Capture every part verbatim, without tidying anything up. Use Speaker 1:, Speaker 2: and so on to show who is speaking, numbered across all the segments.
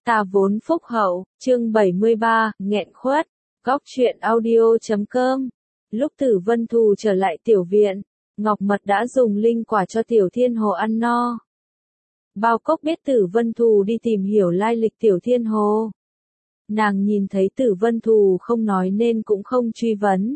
Speaker 1: Ta vốn phúc hậu, chương bảy mươi ba, nghẹn khuất, góc truyện audio chấm com. Lúc Tử Vân Thù trở lại tiểu viện, Ngọc Mật đã dùng linh quả cho Tiểu Thiên Hồ ăn no. Bao Cốc biết Tử Vân Thù đi tìm hiểu lai lịch Tiểu Thiên Hồ. Nàng nhìn thấy Tử Vân Thù không nói nên cũng không truy vấn.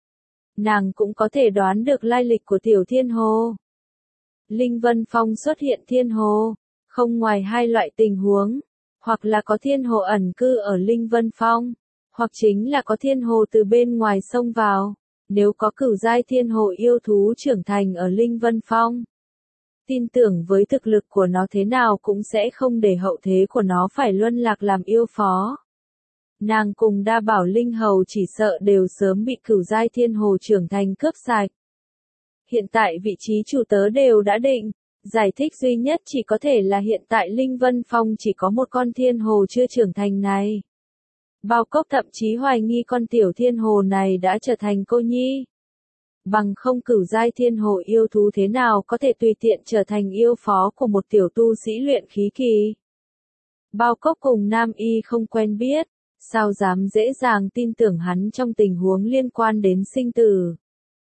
Speaker 1: Nàng cũng có thể đoán được lai lịch của Tiểu Thiên Hồ. Linh Vân Phong xuất hiện Thiên Hồ, không ngoài hai loại tình huống, hoặc là có Thiên Hồ ẩn cư ở Linh Vân Phong, hoặc chính là có Thiên Hồ từ bên ngoài xông vào. Nếu có cửu giai Thiên Hồ yêu thú trưởng thành ở Linh Vân Phong, tin tưởng với thực lực của nó thế nào cũng sẽ không để hậu thế của nó phải luân lạc làm yêu phó. Nàng cùng Đa Bảo Linh Hầu chỉ sợ đều sớm bị cửu giai Thiên Hồ trưởng thành cướp sạch. Hiện tại vị trí chủ tớ đều đã định, giải thích duy nhất chỉ có thể là hiện tại Linh Vân Phong chỉ có một con Thiên Hồ chưa trưởng thành này. Bao Cốc thậm chí hoài nghi con tiểu Thiên Hồ này đã trở thành cô nhi. Bằng không cửu giai Thiên Hồ yêu thú thế nào có thể tùy tiện trở thành yêu phó của một tiểu tu sĩ luyện khí kỳ. Bao Cốc cùng Nam Y không quen biết, sao dám dễ dàng tin tưởng hắn trong tình huống liên quan đến sinh tử.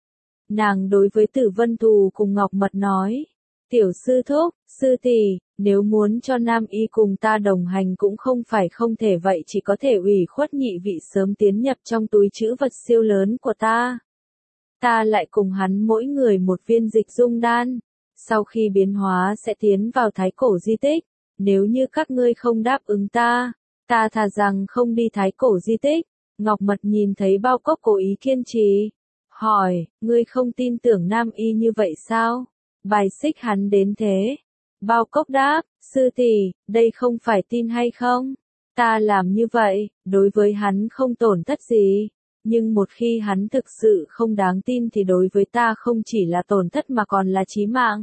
Speaker 1: Nàng đối với Tử Vân Thù cùng Ngọc Mật nói, tiểu sư thúc, sư tỷ, nếu muốn cho Nam Y cùng ta đồng hành cũng không phải không thể vậy chỉ có thể ủy khuất nhị vị sớm tiến nhập trong túi trữ vật siêu lớn của ta. Ta lại cùng hắn mỗi người một viên dịch dung đan, sau khi biến hóa sẽ tiến vào thái cổ di tích, nếu như các ngươi không đáp ứng ta, ta thà rằng không đi thái cổ di tích. Ngọc Mật nhìn thấy Bao Cốc cố ý kiên trì, hỏi, ngươi không tin tưởng Nam Y như vậy sao? Bài xích hắn đến thế. Bao Cốc đáp, sư tỷ, đây không phải tin hay không? Ta làm như vậy, đối với hắn không tổn thất gì. Nhưng một khi hắn thực sự không đáng tin thì đối với ta không chỉ là tổn thất mà còn là chí mạng.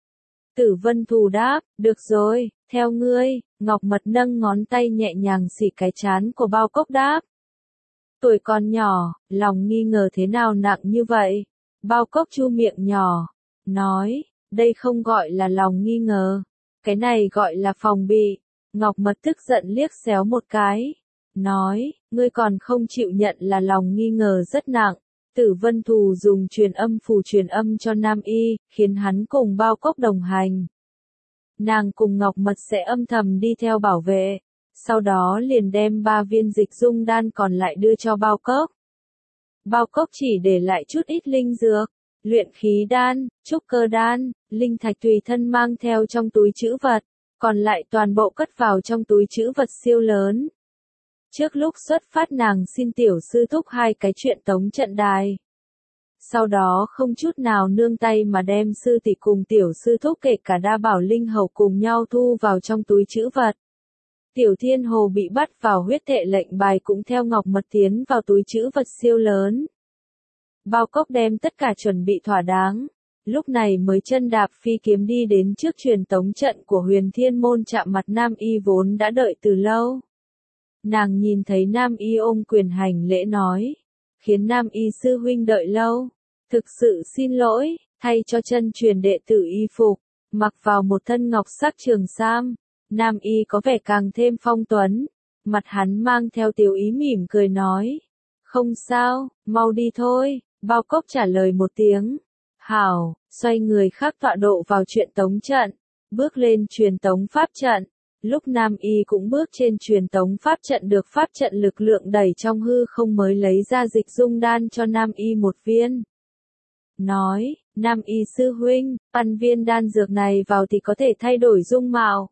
Speaker 1: Tử Vân Thù đáp, được rồi, theo ngươi. Ngọc Mật nâng ngón tay nhẹ nhàng xỉ cái trán của Bao Cốc đáp. Tuổi còn nhỏ, lòng nghi ngờ thế nào nặng như vậy? Bao Cốc chu miệng nhỏ, nói, đây không gọi là lòng nghi ngờ, cái này gọi là phòng bị. Ngọc Mật tức giận liếc xéo một cái, nói, ngươi còn không chịu nhận là lòng nghi ngờ rất nặng. Tử Vân Thù dùng truyền âm phù truyền âm cho Nam Y, khiến hắn cùng Bao Cốc đồng hành. Nàng cùng Ngọc Mật sẽ âm thầm đi theo bảo vệ, sau đó liền đem ba viên dịch dung đan còn lại đưa cho Bao Cốc. Bao Cốc chỉ để lại chút ít linh dược, luyện khí đan, trúc cơ đan, linh thạch tùy thân mang theo trong túi trữ vật, còn lại toàn bộ cất vào trong túi trữ vật siêu lớn. Trước lúc xuất phát nàng xin tiểu sư thúc hai cái chuyện tống trận đài. Sau đó không chút nào nương tay mà đem sư tỷ cùng tiểu sư thúc kể cả Đa Bảo Linh Hầu cùng nhau thu vào trong túi trữ vật. Tiểu Thiên Hồ bị bắt vào huyết thệ lệnh bài cũng theo Ngọc Mật tiến vào túi trữ vật siêu lớn. Bao Cốc đem tất cả chuẩn bị thỏa đáng, lúc này mới chân đạp phi kiếm đi đến trước truyền tống trận của Huyền Thiên Môn chạm mặt Nam Y vốn đã đợi từ lâu. Nàng nhìn thấy Nam Y ôm quyền hành lễ nói, khiến Nam Y sư huynh đợi lâu, thực sự xin lỗi, thay cho chân truyền đệ tử y phục, mặc vào một thân ngọc sắc trường sam, Nam Y có vẻ càng thêm phong tuấn, mặt hắn mang theo tiểu ý mỉm cười nói, không sao, mau đi thôi. Bao Cốc trả lời một tiếng, hảo, xoay người khác tọa độ vào chuyện tống trận, bước lên truyền tống pháp trận. Lúc Nam Y cũng bước trên truyền tống pháp trận được pháp trận lực lượng đẩy trong hư không mới lấy ra dịch dung đan cho Nam Y một viên. Nói, Nam Y sư huynh, ăn viên đan dược này vào thì có thể thay đổi dung mạo.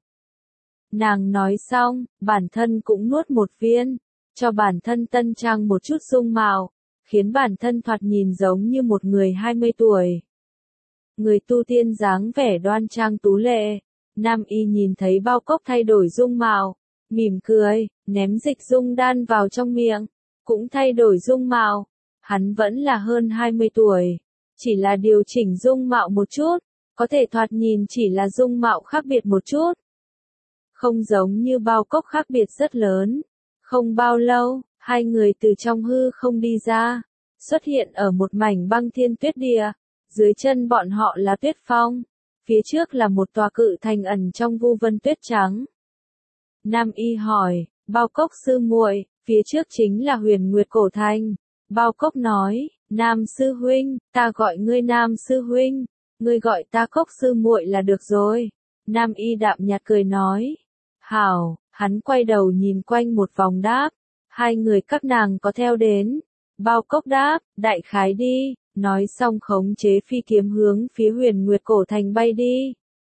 Speaker 1: Nàng nói xong, bản thân cũng nuốt một viên, cho bản thân tân trang một chút dung mạo, khiến bản thân thoạt nhìn giống như một người hai mươi tuổi. Người tu tiên dáng vẻ đoan trang tú lệ. Nam Y nhìn thấy Bao Cốc thay đổi dung mạo, mỉm cười, ném dịch dung đan vào trong miệng, cũng thay đổi dung mạo. Hắn vẫn là hơn hai mươi tuổi, chỉ là điều chỉnh dung mạo một chút, có thể thoạt nhìn chỉ là dung mạo khác biệt một chút. Không giống như Bao Cốc khác biệt rất lớn. Không bao lâu, hai người từ trong hư không đi ra, xuất hiện ở một mảnh băng thiên tuyết địa, dưới chân bọn họ là tuyết phong. Phía trước là một tòa cự thành ẩn trong vu vân tuyết trắng. Nam Y hỏi, Bao Cốc sư muội, phía trước chính là Huyền Nguyệt Cổ Thành. Bao Cốc nói, Nam sư huynh, ta gọi ngươi Nam sư huynh, ngươi gọi ta Cốc sư muội là được rồi. Nam Y đạm nhạt cười nói, hảo, hắn quay đầu nhìn quanh một vòng đáp, hai người các nàng có theo đến. Bao Cốc đáp, đại khái đi, nói xong khống chế phi kiếm hướng phía Huyền Nguyệt Cổ Thành bay đi.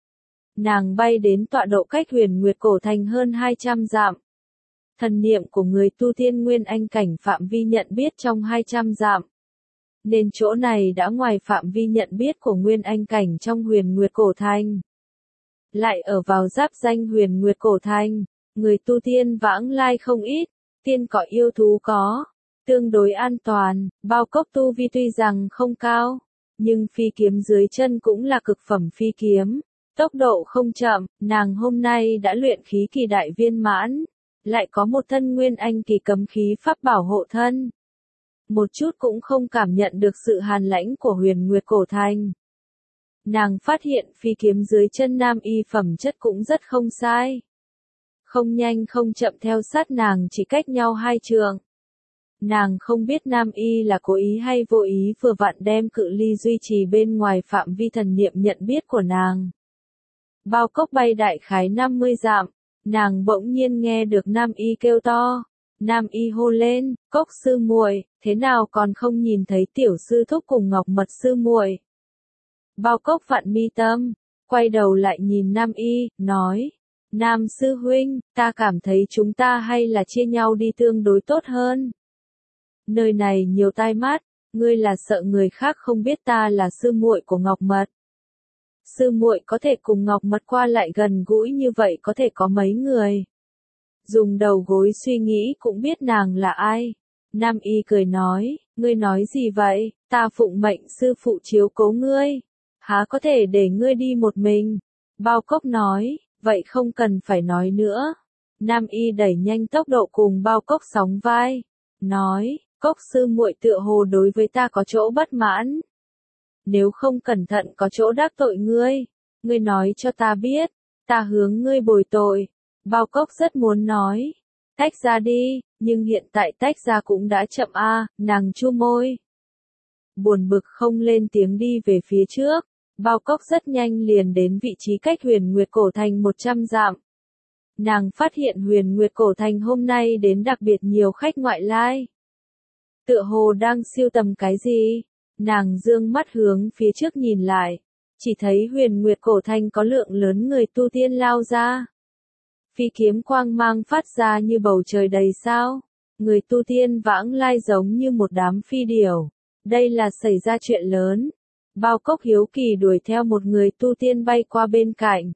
Speaker 1: Nàng bay đến tọa độ cách Huyền Nguyệt Cổ Thành hơn hai trăm dặm. Thần niệm của người tu tiên nguyên anh cảnh phạm vi nhận biết trong hai trăm dặm. Nên chỗ này đã ngoài phạm vi nhận biết của nguyên anh cảnh trong Huyền Nguyệt Cổ Thành. Lại ở vào giáp danh Huyền Nguyệt Cổ Thành, người tu tiên vãng lai không ít, tiên cỏ yêu thú có, tương đối an toàn. Bao Cốc tu vi tuy rằng không cao, nhưng phi kiếm dưới chân cũng là cực phẩm phi kiếm, tốc độ không chậm. Nàng hôm nay đã luyện khí kỳ đại viên mãn, lại có một thân nguyên anh kỳ cấm khí pháp bảo hộ thân, một chút cũng không cảm nhận được sự hàn lãnh của Huyền Nguyệt Cổ Thành. Nàng phát hiện phi kiếm dưới chân Nam Y phẩm chất cũng rất không sai, không nhanh không chậm theo sát nàng chỉ cách nhau hai trượng. Nàng không biết Nam Y là cố ý hay vô ý vừa vặn đem cự ly duy trì bên ngoài phạm vi thần niệm nhận biết của nàng. Bao Cốc bay đại khái năm mươi dặm, nàng bỗng nhiên nghe được Nam Y kêu to. Nam Y hô lên, Cốc sư muội, thế nào còn không nhìn thấy tiểu sư thúc cùng Ngọc Mật sư muội? Bao Cốc vặn mi tâm, quay đầu lại nhìn Nam Y, nói, Nam sư huynh, ta cảm thấy chúng ta hay là chia nhau đi tương đối tốt hơn. Nơi này nhiều tai mắt, ngươi là sợ người khác không biết ta là sư muội của Ngọc Mật. Sư muội có thể cùng Ngọc Mật qua lại gần gũi như vậy có thể có mấy người. Dùng đầu gối suy nghĩ cũng biết nàng là ai. Nam Y cười nói, ngươi nói gì vậy, ta phụng mệnh sư phụ chiếu cố ngươi, há có thể để ngươi đi một mình. Bao Cốc nói, vậy không cần phải nói nữa. Nam Y đẩy nhanh tốc độ cùng Bao Cốc sóng vai, nói, Cốc sư muội tựa hồ đối với ta có chỗ bất mãn. Nếu không cẩn thận có chỗ đắc tội ngươi, ngươi nói cho ta biết, ta hướng ngươi bồi tội. Bao Cốc rất muốn nói, tách ra đi, nhưng hiện tại tách ra cũng đã chậm a. À, nàng chu môi. Buồn bực không lên tiếng đi về phía trước, Bao Cốc rất nhanh liền đến vị trí cách Huyền Nguyệt Cổ Thành một trăm dặm. Nàng phát hiện Huyền Nguyệt Cổ Thành hôm nay đến đặc biệt nhiều khách ngoại lai. Tựa hồ đang siêu tầm cái gì? Nàng dương mắt hướng phía trước nhìn lại, chỉ thấy Huyền Nguyệt Cổ Thành có lượng lớn người tu tiên lao ra. Phi kiếm quang mang phát ra như bầu trời đầy sao. Người tu tiên vãng lai giống như một đám phi điểu. Đây là xảy ra chuyện lớn. Bao Cốc hiếu kỳ đuổi theo một người tu tiên bay qua bên cạnh.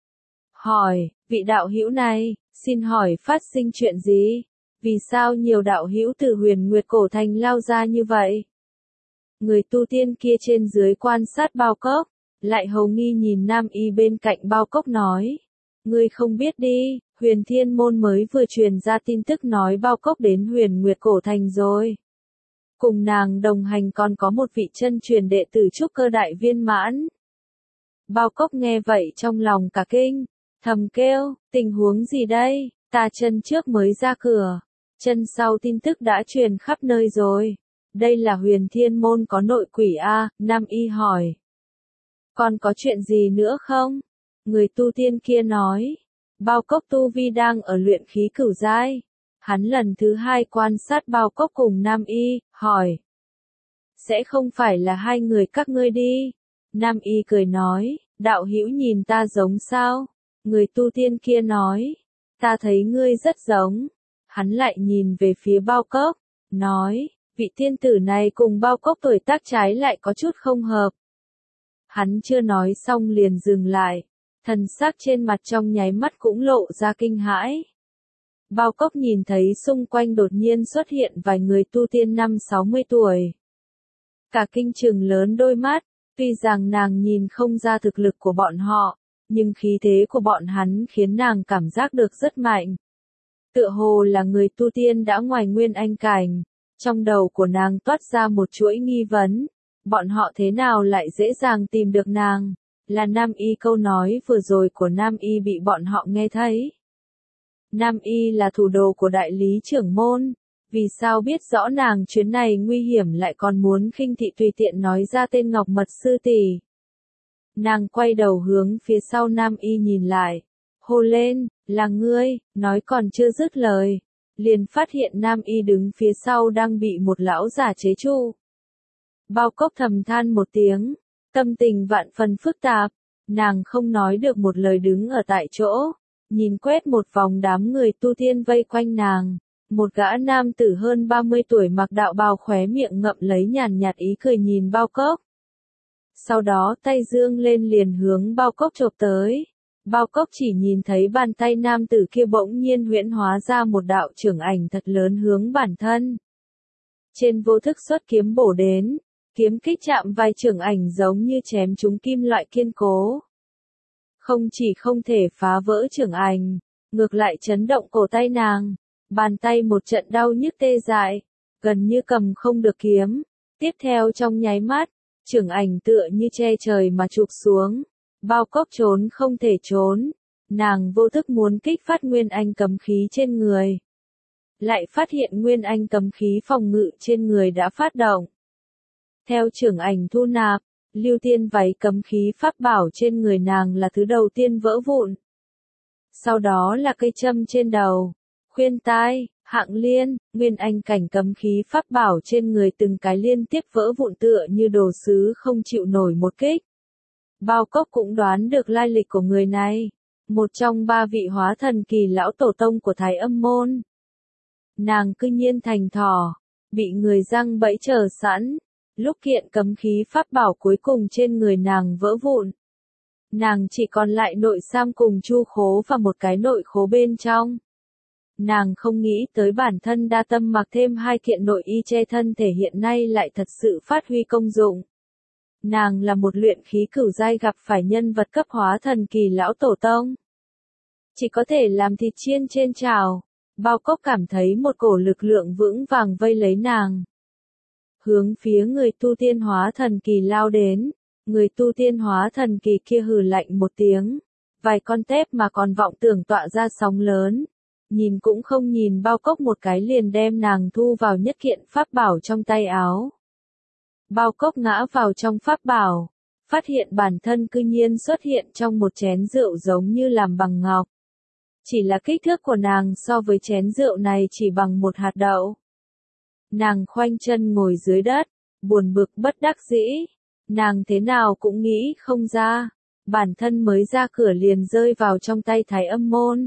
Speaker 1: Hỏi, vị đạo hữu này, xin hỏi phát sinh chuyện gì? Vì sao nhiều đạo hữu từ Huyền Nguyệt Cổ Thành lao ra như vậy? Người tu tiên kia trên dưới quan sát Bao Cốc, lại hầu nghi nhìn Nam Y bên cạnh Bao Cốc nói. Ngươi không biết đi, Huyền Thiên Môn mới vừa truyền ra tin tức nói Bao Cốc đến Huyền Nguyệt Cổ Thành rồi. Cùng nàng đồng hành còn có một vị chân truyền đệ tử trúc cơ đại viên mãn. Bao Cốc nghe vậy trong lòng cả kinh, thầm kêu, tình huống gì đây, ta chân trước mới ra cửa, chân sau tin tức đã truyền khắp nơi rồi. Đây là Huyền Thiên Môn có nội quỷ a. Nam Y hỏi. Còn có chuyện gì nữa không? Người tu tiên kia nói. Bao Cốc tu vi đang ở luyện khí cửu giai. Hắn lần thứ hai quan sát Bao Cốc cùng Nam Y, hỏi. Sẽ không phải là hai người các ngươi đi. Nam Y cười nói, đạo hữu nhìn ta giống sao? Người tu tiên kia nói. Ta thấy ngươi rất giống. Hắn lại nhìn về phía Bao Cốc, nói. Vị tiên tử này cùng Bao Cốc tuổi tác trái lại có chút không hợp. Hắn chưa nói xong liền dừng lại, thần sắc trên mặt trong nháy mắt cũng lộ ra kinh hãi. Bao Cốc nhìn thấy xung quanh đột nhiên xuất hiện vài người tu tiên năm sáu mươi tuổi. Cả kinh trừng lớn đôi mắt, tuy rằng nàng nhìn không ra thực lực của bọn họ, nhưng khí thế của bọn hắn khiến nàng cảm giác được rất mạnh. Tựa hồ là người tu tiên đã ngoài nguyên anh cảnh. Trong đầu của nàng toát ra một chuỗi nghi vấn, bọn họ thế nào lại dễ dàng tìm được nàng, là Nam Y câu nói vừa rồi của Nam Y bị bọn họ nghe thấy. Nam Y là thủ đồ của đại lý trưởng môn, vì sao biết rõ nàng chuyến này nguy hiểm lại còn muốn khinh thị tùy tiện nói ra tên Ngọc Mật sư tỷ. Nàng quay đầu hướng phía sau Nam Y nhìn lại, hô lên, là ngươi, nói còn chưa dứt lời, liền phát hiện Nam Y đứng phía sau đang bị một lão giả chế trụ. Bao Cốc thầm than một tiếng, tâm tình vạn phần phức tạp, nàng không nói được một lời đứng ở tại chỗ, nhìn quét một vòng đám người tu tiên vây quanh nàng. Một gã nam tử hơn ba mươi tuổi mặc đạo bào khóe miệng ngậm lấy nhàn nhạt ý cười nhìn Bao Cốc. Sau đó tay dương lên liền hướng Bao Cốc chộp tới. Bao Cốc chỉ nhìn thấy bàn tay nam tử kia bỗng nhiên huyễn hóa ra một đạo trưởng ảnh thật lớn hướng bản thân. Trên vô thức xuất kiếm bổ đến, kiếm kích chạm vai trưởng ảnh giống như chém trúng kim loại kiên cố. Không chỉ không thể phá vỡ trưởng ảnh, ngược lại chấn động cổ tay nàng. Bàn tay một trận đau nhức tê dại, gần như cầm không được kiếm. Tiếp theo trong nháy mắt, trưởng ảnh tựa như che trời mà chụp xuống. Bao Cốc trốn không thể trốn. Nàng vô thức muốn kích phát nguyên anh cấm khí trên người. Lại phát hiện nguyên anh cấm khí phòng ngự trên người đã phát động. Theo trưởng ảnh thu nạp, lưu tiên váy cấm khí pháp bảo trên người nàng là thứ đầu tiên vỡ vụn. Sau đó là cây châm trên đầu. Khuyên tai, hạng liên, nguyên anh cảnh cấm khí pháp bảo trên người từng cái liên tiếp vỡ vụn tựa như đồ sứ không chịu nổi một kích. Bao Cốc cũng đoán được lai lịch của người này, một trong ba vị hóa thần kỳ lão tổ tông của Thái Âm môn. Nàng cư nhiên thành thỏ, bị người giăng bẫy chờ sẵn, lúc kiện cấm khí pháp bảo cuối cùng trên người nàng vỡ vụn. Nàng chỉ còn lại nội sam cùng chu khố và một cái nội khố bên trong. Nàng không nghĩ tới bản thân đa tâm mặc thêm hai kiện nội y che thân thể hiện nay lại thật sự phát huy công dụng. Nàng là một luyện khí cửu giai gặp phải nhân vật cấp hóa thần kỳ lão tổ tông. Chỉ có thể làm thịt chiên trên chảo. Bao Cốc cảm thấy một cổ lực lượng vững vàng vây lấy nàng. Hướng phía người tu tiên hóa thần kỳ lao đến. Người tu tiên hóa thần kỳ kia hừ lạnh một tiếng. Vài con tép mà còn vọng tưởng tọa ra sóng lớn. Nhìn cũng không nhìn Bao Cốc một cái liền đem nàng thu vào nhất kiện pháp bảo trong tay áo. Bao Cốc ngã vào trong pháp bảo, phát hiện bản thân cư nhiên xuất hiện trong một chén rượu giống như làm bằng ngọc. Chỉ là kích thước của nàng so với chén rượu này chỉ bằng một hạt đậu. Nàng khoanh chân ngồi dưới đất, buồn bực bất đắc dĩ. Nàng thế nào cũng nghĩ không ra, bản thân mới ra cửa liền rơi vào trong tay Thái Âm môn.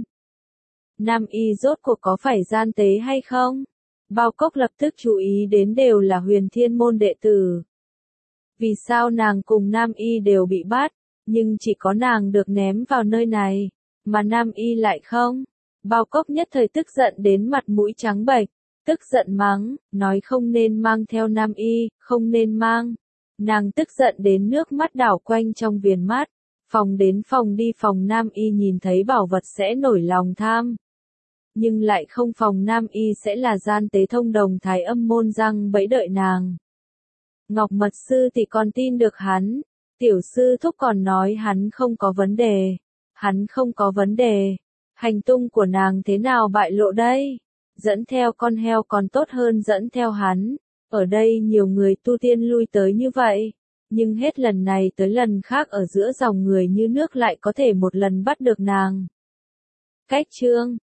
Speaker 1: Nam Y rốt cuộc có phải gian tế hay không? Bao Cốc lập tức chú ý đến đều là Huyền Thiên môn đệ tử. Vì sao nàng cùng Nam Y đều bị bắt, nhưng chỉ có nàng được ném vào nơi này, mà Nam Y lại không? Bao Cốc nhất thời tức giận đến mặt mũi trắng bệch, tức giận mắng, nói không nên mang theo Nam Y, không nên mang. Nàng tức giận đến nước mắt đảo quanh trong viền mắt, phòng đến phòng đi phòng Nam Y nhìn thấy bảo vật sẽ nổi lòng tham. Nhưng lại không phòng Nam Y sẽ là gian tế thông đồng Thái Âm môn răng bẫy đợi nàng. Ngọc Mật sư thì còn tin được hắn, tiểu sư thúc còn nói hắn không có vấn đề, hắn không có vấn đề, hành tung của nàng thế nào bại lộ đây, dẫn theo con heo còn tốt hơn dẫn theo hắn, ở đây nhiều người tu tiên lui tới như vậy, nhưng hết lần này tới lần khác ở giữa dòng người như nước lại có thể một lần bắt được nàng. Cách chương